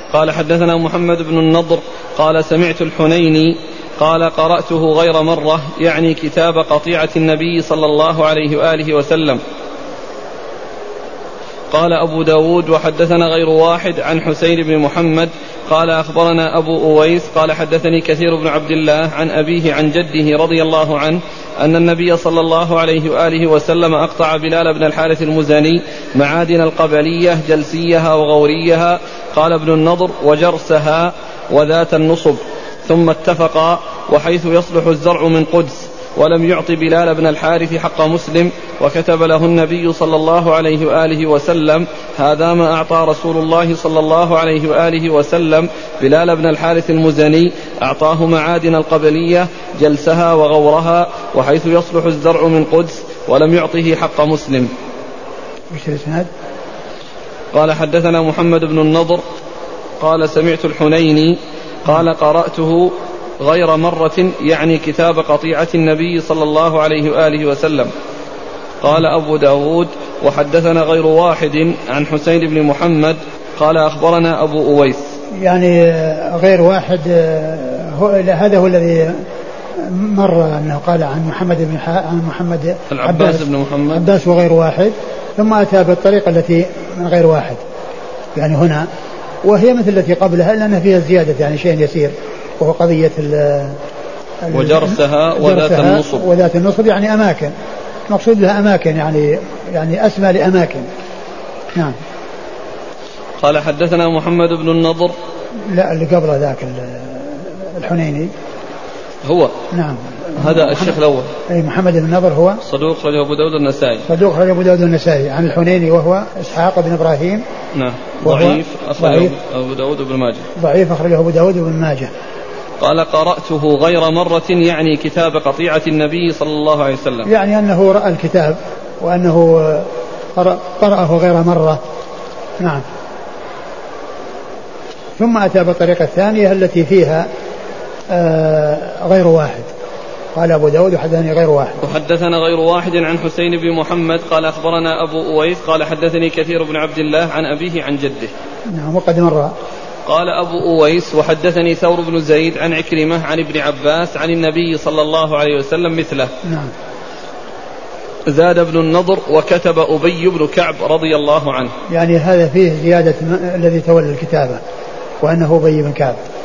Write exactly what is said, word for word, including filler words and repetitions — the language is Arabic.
قال حدثنا محمد بن النضر قال سمعت الحنيني قال قرأته غير مرة يعني كتاب قطيعة النبي صلى الله عليه وآله وسلم. قال أبو داود وحدثنا غير واحد عن حسين بن محمد قال أخبرنا أبو أويس قال حدثني كثير بن عبد الله عن أبيه عن جده رضي الله عنه أن النبي صلى الله عليه وآله وسلم أقطع بلال بن الحارث المزني معادن القبلية جلسيها وغوريها. قال ابن النضر وجرسها وذات النصب، ثم اتفقا وحيث يصلح الزرع من قدس، ولم يعط بلال بن الحارث حق مسلم، وكتب له النبي صلى الله عليه وآله وسلم هذا ما أعطى رسول الله صلى الله عليه وآله وسلم بلال بن الحارث المزني، أعطاه معادن القبلية جلسها وغورها وحيث يصلح الزرع من قدس، ولم يعطه حق مسلم. قال حدثنا محمد بن النضر قال سمعت الحنيني قال قرأته غير مرة يعني كتاب قطيعة النبي صلى الله عليه وآله وسلم. قال أبو داود وحدثنا غير واحد عن حسين بن محمد قال أخبرنا أبو أويس. يعني غير واحد هو هذا هو الذي مر أنه قال عن محمد بن عن محمد العباس بن محمد عباس وغير واحد، ثم أتى بالطريقة التي من غير واحد يعني هنا، وهي مثل التي قبلها لأن فيها زيادة يعني شيء يسير، وهو قضية ال وجرسها وذات النصب. وذات النصب يعني أماكن، مقصود لها أماكن يعني يعني أسمى لأماكن. نعم. قال حدثنا محمد بن النضر. لا اللي قبل ذاك الحنيني هو. نعم. هذا الشيخ الأول. أي محمد بن النضر هو صدوق رجل أبو داود النسائي. صدوق رجل أبو داود النسائي. عن الحنيني وهو إسحاق بن إبراهيم. نعم. ضعيف أخرجه أبو داود بن ماجه. ضعيف أخرجه أبو داود بن ماجه. قال قرأته غير مرة يعني كتاب قطيعة النبي صلى الله عليه وسلم، يعني أنه رأى الكتاب وأنه قرأه غير مرة. نعم. ثم أتى بالطريقة الثانية التي فيها غير واحد. قال أبو داود وحدثني غير واحد. وحدثنا غير واحد عن حسين بن محمد قال أخبرنا أبو أويس قال حدثني كثير بن عبد الله عن أبيه عن جده. نعم. وقد مر. قال أبو أويس وحدثني ثور بن زيد عن عكرمة عن ابن عباس عن النبي صلى الله عليه وسلم مثله. نعم. زاد ابن النضر وكتب أبي بن كعب رضي الله عنه. يعني هذا فيه زيادة الذي تولى الكتابة وأنه أبي بن كعب.